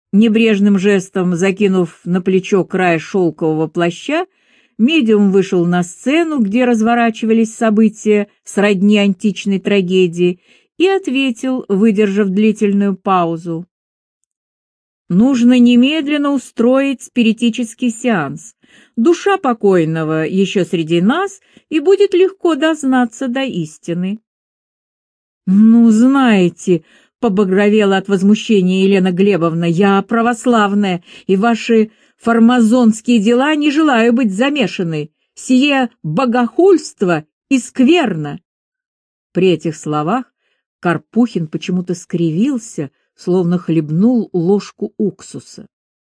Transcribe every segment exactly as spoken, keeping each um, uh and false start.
Небрежным жестом закинув на плечо край шелкового плаща, медиум вышел на сцену, где разворачивались события сродни античной трагедии, и ответил, выдержав длительную паузу: «Нужно немедленно устроить спиритический сеанс. Душа покойного еще среди нас, и будет легко дознаться до истины». «Ну, знаете», — побагровела от возмущения Елена Глебовна, — «я православная, и ваши фармазонские дела не желаю быть замешанной. Сие богохульство и скверно». При этих словах Карпухин почему-то скривился, словно хлебнул ложку уксуса.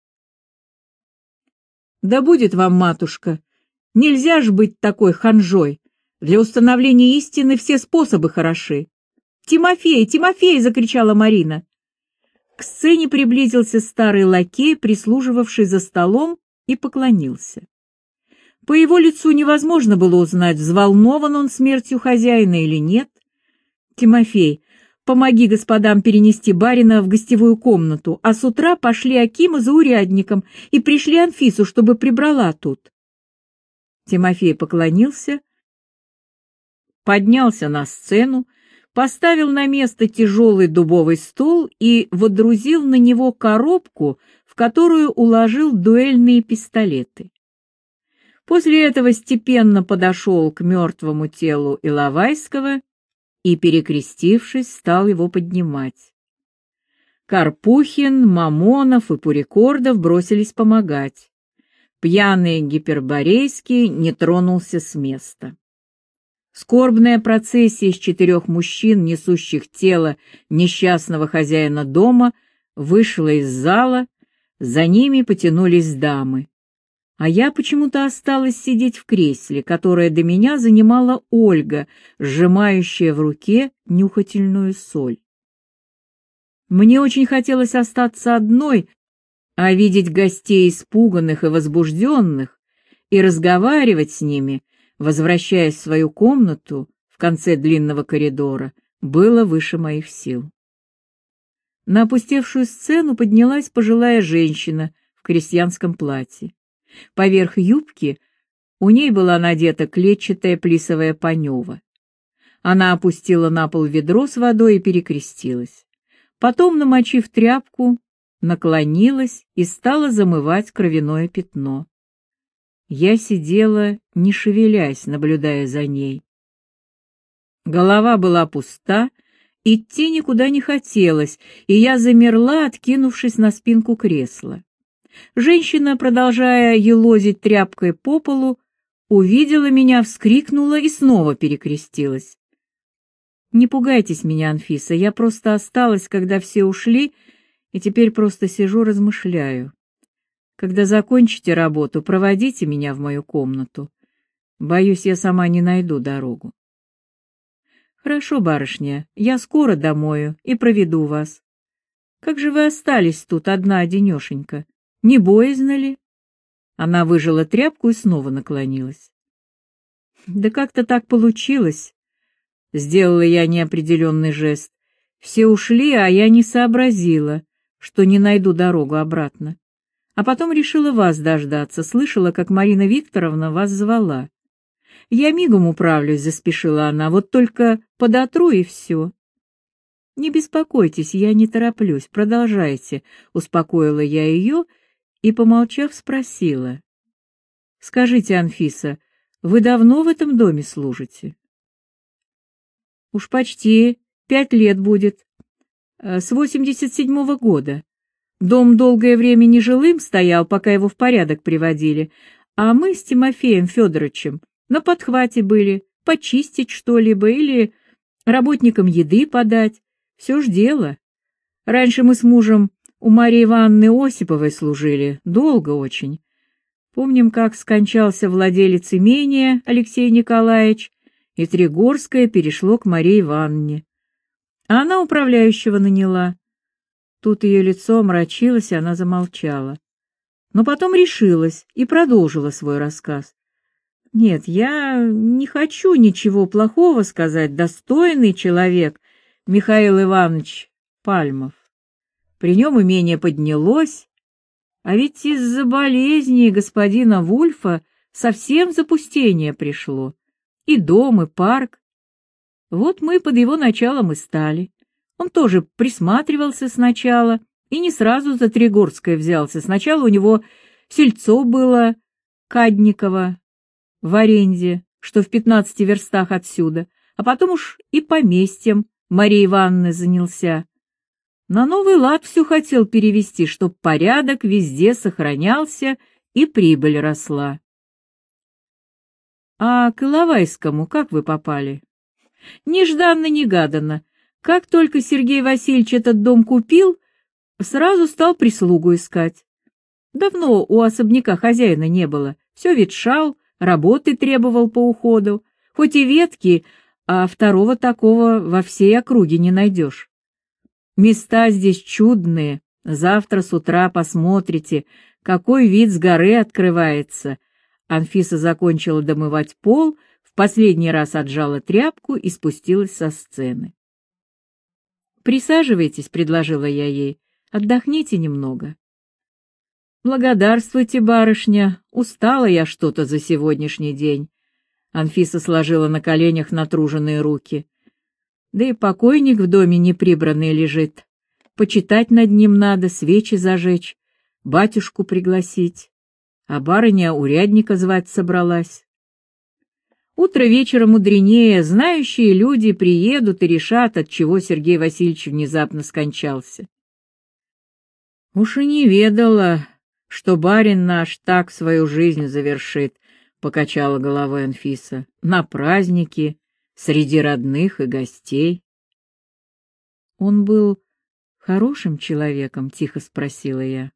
«Да будет вам, матушка, нельзя ж быть такой ханжой. Для установления истины все способы хороши». «Тимофей! Тимофей!» — закричала Марина. К сцене приблизился старый лакей, прислуживавший за столом, и поклонился. По его лицу невозможно было узнать, взволнован он смертью хозяина или нет. «Тимофей, помоги господам перенести барина в гостевую комнату, а с утра пошли Акима за урядником и пришли Анфису, чтобы прибрала тут». Тимофей поклонился, поднялся на сцену, поставил на место тяжелый дубовый стол и водрузил на него коробку, в которую уложил дуэльные пистолеты. После этого степенно подошел к мертвому телу Иловайского и, перекрестившись, стал его поднимать. Карпухин, Мамонов и Пурикордов бросились помогать. Пьяный Гиперборейский не тронулся с места. Скорбная процессия из четырех мужчин, несущих тело несчастного хозяина дома, вышла из зала, за ними потянулись дамы. А я почему-то осталась сидеть в кресле, которое до меня занимала Ольга, сжимающая в руке нюхательную соль. Мне очень хотелось остаться одной, а видеть гостей испуганных и возбужденных и разговаривать с ними, возвращаясь в свою комнату в конце длинного коридора, было выше моих сил. На опустевшую сцену поднялась пожилая женщина в крестьянском платье. Поверх юбки у ней была надета клетчатая плисовая панева. Она опустила на пол ведро с водой и перекрестилась. Потом, намочив тряпку, наклонилась и стала замывать кровяное пятно. Я сидела, не шевелясь, наблюдая за ней. Голова была пуста, идти никуда не хотелось, и я замерла, откинувшись на спинку кресла. Женщина, продолжая елозить тряпкой по полу, увидела меня, вскрикнула и снова перекрестилась. «Не пугайтесь меня, Анфиса, я просто осталась, когда все ушли, и теперь просто сижу, размышляю. Когда закончите работу, проводите меня в мою комнату. Боюсь, я сама не найду дорогу». «Хорошо, барышня, я скоро домою и проведу вас. Как же вы остались тут одна-одинешенька? Не боязно ли?» Она выжала тряпку и снова наклонилась. «Да как-то так получилось», — сделала я неопределенный жест. «Все ушли, а я не сообразила, что не найду дорогу обратно. А потом решила вас дождаться, слышала, как Марина Викторовна вас звала. Я мигом управлюсь», — заспешила она, — «вот только подотру и все». «Не беспокойтесь, я не тороплюсь, продолжайте», — успокоила я ее и, помолчав, спросила. «Скажите, Анфиса, вы давно в этом доме служите?» «Уж почти пять лет будет, с восемьдесят седьмого года. Дом долгое время нежилым стоял, пока его в порядок приводили, а мы с Тимофеем Федоровичем на подхвате были, почистить что-либо или работникам еды подать. Все ж дело. Раньше мы с мужем у Марии Ивановны Осиповой служили, долго очень. Помним, как скончался владелец имения Алексей Николаевич, и Тригорское перешло к Марии Ивановне. А она управляющего наняла. Тут ее лицо омрачилось, и она замолчала. Но потом решилась и продолжила свой рассказ. «Нет, я не хочу ничего плохого сказать. Достойный человек Михаил Иванович Пальмов. При нем имение поднялось, а ведь из-за болезни господина Вульфа совсем запустение пришло. И дом, и парк. Вот мы под его началом и стали. Он тоже присматривался сначала и не сразу за Тригорское взялся. Сначала у него сельцо было Кадниково в аренде, что в пятнадцати верстах отсюда, а потом уж и поместьем Марии Ивановны занялся. На новый лад все хотел перевести, чтоб порядок везде сохранялся и прибыль росла. А к Иловайскому как вы попали? Нежданно-негаданно. Как только Сергей Васильевич этот дом купил, сразу стал прислугу искать. Давно у особняка хозяина не было, все ветшал, работы требовал по уходу, хоть и ветки, а второго такого во всей округе не найдешь. Места здесь чудные, завтра с утра посмотрите, какой вид с горы открывается. Анфиса закончила домывать пол, в последний раз отжала тряпку и спустилась со сцены. «Присаживайтесь», — предложила я ей, — «отдохните немного». «Благодарствуйте, барышня, устала я что-то за сегодняшний день». Анфиса сложила на коленях натруженные руки. «Да и покойник в доме неприбранный лежит. Почитать над ним надо, свечи зажечь, батюшку пригласить. А барыня урядника звать собралась. Утро вечера мудренее, знающие люди приедут и решат, от чего Сергей Васильевич внезапно скончался». «Уж и не ведала, что барин наш так свою жизнь завершит», — покачала головой Анфиса, — «на праздники, среди родных и гостей». «Он был хорошим человеком?» — тихо спросила я.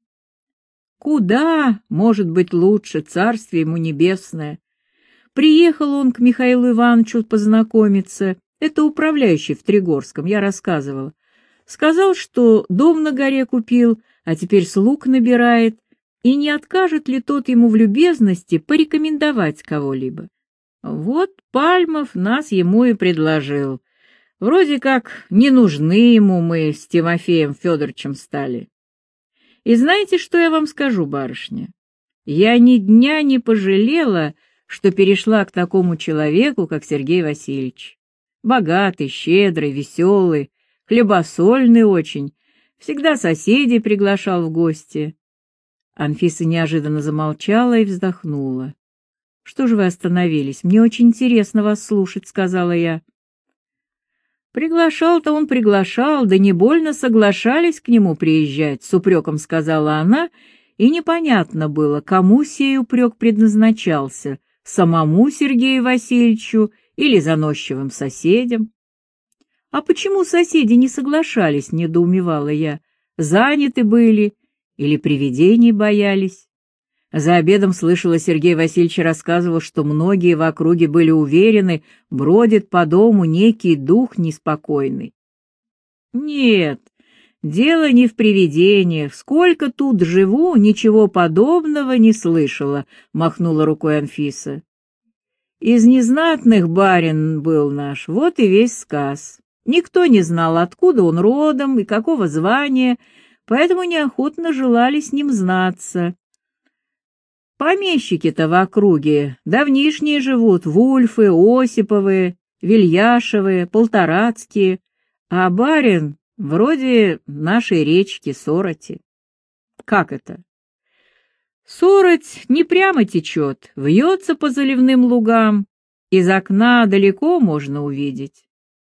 «Куда, может быть, лучше, царствие ему небесное. Приехал он к Михаилу Ивановичу познакомиться, это управляющий в Тригорском, я рассказывала. Сказал, что дом на горе купил, а теперь слуг набирает, и не откажет ли тот ему в любезности порекомендовать кого-либо. Вот Пальмов нас ему и предложил. Вроде как не нужны ему мы с Тимофеем Федоровичем стали. И знаете, что я вам скажу, барышня? Я ни дня не пожалела, что перешла к такому человеку, как Сергей Васильевич. Богатый, щедрый, веселый, хлебосольный очень, всегда соседей приглашал в гости. Анфиса неожиданно замолчала и вздохнула. — Что же вы остановились? Мне очень интересно вас слушать, — сказала я. — Приглашал-то он приглашал, да не больно соглашались к нему приезжать, — с упреком сказала она, и непонятно было, кому сей упрек предназначался, самому Сергею Васильевичу или заносчивым соседям. — А почему соседи не соглашались, — недоумевала я, — заняты были или привидений боялись? За обедом слышала, Сергей Васильевич рассказывал, что многие в округе были уверены, бродит по дому некий дух неспокойный. Нет, дело не в привидениях. Сколько тут живу, ничего подобного не слышала, махнула рукой Анфиса. Из незнатных барин был наш, вот и весь сказ. Никто не знал, откуда он родом и какого звания, поэтому неохотно желали с ним знаться. Помещики-то в округе давнишние живут, Вульфы, Осиповы, Вильяшевы, Полторацкие, а барин вроде нашей речки Сороти. Как это? Сороть не прямо течет, вьется по заливным лугам, из окна далеко можно увидеть.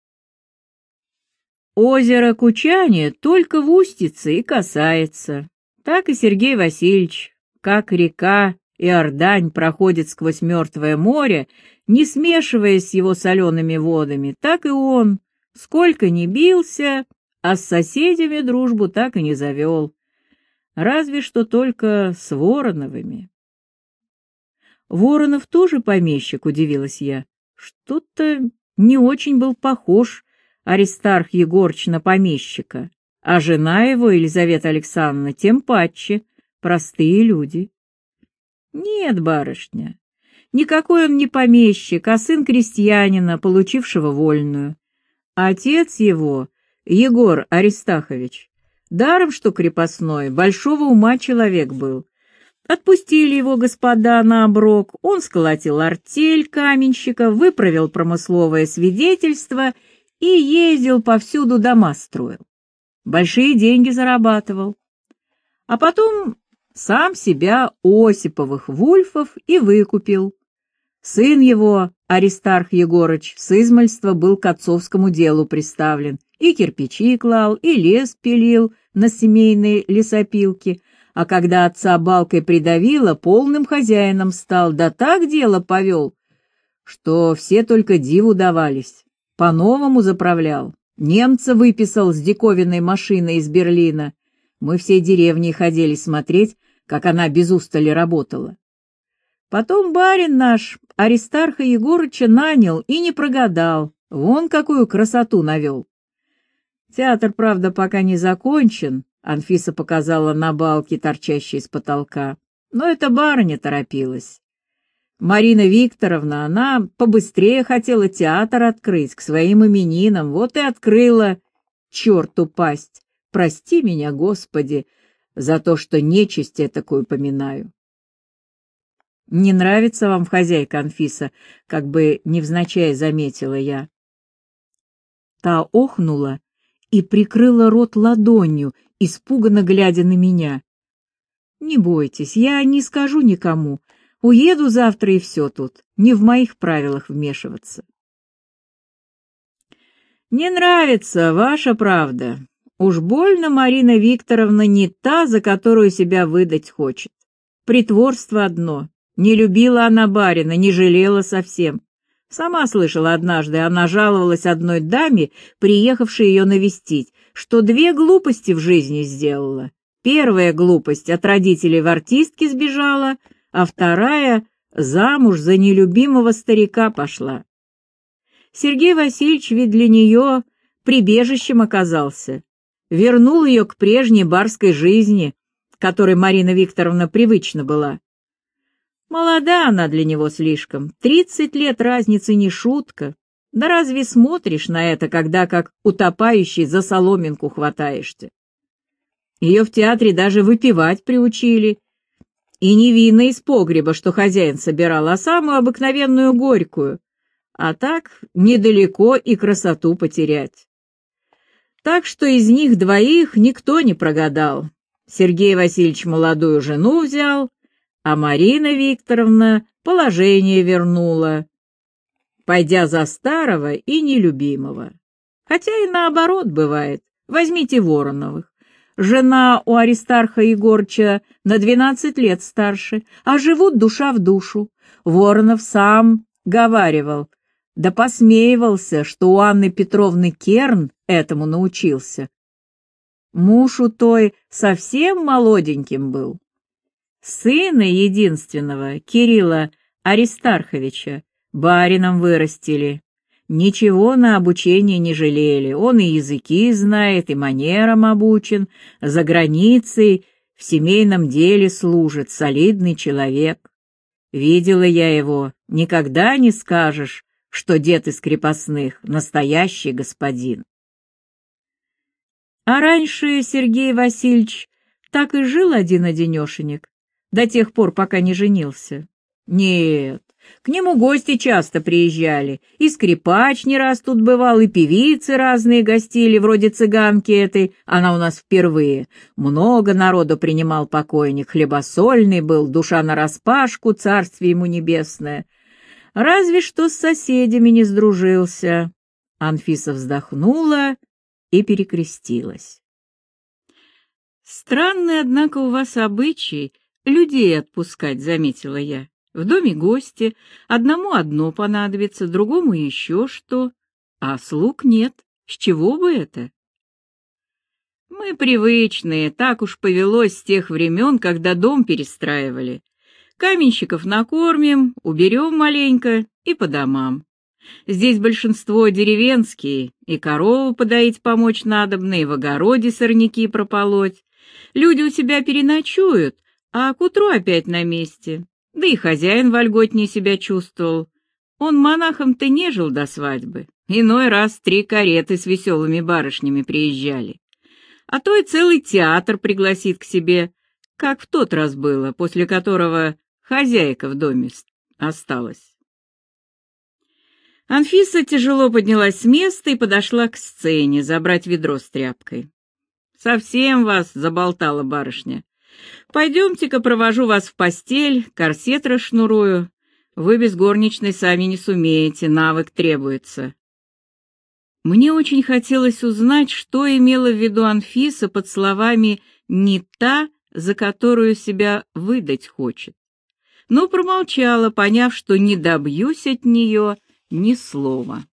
Озеро Кучане только в устице и касается. Так и Сергей Васильевич, как река Иордань проходит сквозь Мертвое море, не смешиваясь с его солеными водами, так и он, сколько ни бился, а с соседями дружбу так и не завел. Разве что только с Вороновыми. Воронов тоже помещик, удивилась я. Что-то не очень был похож Аристарх Егорыч на помещика, а жена его, Елизавета Александровна, тем паче, простые люди. Нет, барышня, никакой он не помещик, а сын крестьянина, получившего вольную. Отец его, Егор Аристахович, Даром, что крепостной, большого ума человек был. Отпустили его господа на оброк, он сколотил артель каменщика, выправил промысловое свидетельство и ездил повсюду, дома строил. Большие деньги зарабатывал. А потом сам себя Осиповых Вульфов и выкупил. Сын его, Аристарх Егорыч, с измальства был к отцовскому делу приставлен, и кирпичи клал, и лес пилил на семейной лесопилке, а когда отца балкой придавило, полным хозяином стал, да так дело повел, что все только диву давались. По-новому заправлял. Немца выписал с диковинной машиной из Берлина. Мы всей деревней ходили смотреть, как она без устали работала. Потом барин наш Аристарха Егорыча нанял и не прогадал. Вон какую красоту навел. Театр, правда, пока не закончен, Анфиса показала на балки, торчащие с потолка. Но эта барыня торопилась. Марина Викторовна, она побыстрее хотела театр открыть к своим именинам, вот и открыла. Черту пасть! Прости меня, Господи, за то, что нечисть этакую поминаю. Не нравится вам хозяйка, Анфиса, как бы невзначай заметила я. Та охнула и прикрыла рот ладонью, испуганно глядя на меня. Не бойтесь, я не скажу никому. Уеду завтра и все тут. Не в моих правилах вмешиваться. Не нравится, ваша правда. Уж больно Марина Викторовна не та, за которую себя выдать хочет. Притворство одно. Не любила она барина, не жалела совсем. Сама слышала однажды, она жаловалась одной даме, приехавшей ее навестить, что две глупости в жизни сделала. Первая глупость — от родителей в артистки сбежала, а вторая — замуж за нелюбимого старика пошла. Сергей Васильевич ведь для нее прибежищем оказался, вернул ее к прежней барской жизни, которой Марина Викторовна привычна была. Молода она для него слишком, тридцать лет разницы не шутка. Да разве смотришь на это, когда как утопающий за соломинку хватаешься? Ее в театре даже выпивать приучили. И не вина из погреба, что хозяин собирал, а самую обыкновенную горькую. А так недалеко и красоту потерять. Так что из них двоих никто не прогадал. Сергей Васильевич молодую жену взял, а Марина Викторовна положение вернула, пойдя за старого и нелюбимого. Хотя и наоборот бывает. Возьмите Вороновых. Жена у Аристарха Егорыча на двенадцать лет старше, а живут душа в душу. Воронов сам говаривал, да посмеивался, что у Анны Петровны Керн этому научился. Муж у той совсем молоденьким был. Сына единственного, Кирилла Аристарховича, барином вырастили. Ничего на обучение не жалели, он и языки знает, и манерам обучен, за границей в семейном деле служит, солидный человек. Видела я его, никогда не скажешь, что дед из крепостных, настоящий господин. А раньше Сергей Васильевич так и жил один-одинешенек, до тех пор, пока не женился. Нет, к нему гости часто приезжали, и скрипач не раз тут бывал, и певицы разные гостили, вроде цыганки этой, она у нас впервые. Много народу принимал покойник, хлебосольный был, душа нараспашку, царствие ему небесное. Разве что с соседями не сдружился. Анфиса вздохнула и перекрестилась. Странный, однако, у вас обычай людей отпускать, заметила я. В доме гости, одному одно понадобится, другому еще что, а слуг нет. С чего бы это? Мы привычные, так уж повелось с тех времен, когда дом перестраивали. Каменщиков накормим, уберем маленько и по домам. Здесь большинство деревенские, и корову подоить помочь надобно, и в огороде сорняки прополоть. Люди у себя переночуют, а к утру опять на месте. Да и хозяин вольготнее себя чувствовал. Он монахом-то не жил до свадьбы. Иной раз три кареты с веселыми барышнями приезжали. а то и целый театр пригласит к себе, как в тот раз было, после которого хозяйка в доме осталась. Анфиса тяжело поднялась с места и подошла к сцене забрать ведро с тряпкой. «Совсем вас заболтала барышня. Пойдемте-ка провожу вас в постель, корсет расшнурую. Вы без горничной сами не сумеете, навык требуется». Мне очень хотелось узнать, что имела в виду Анфиса под словами «не та, за которую себя выдать хочет», но промолчала, поняв, что не добьюсь от нее ни слова.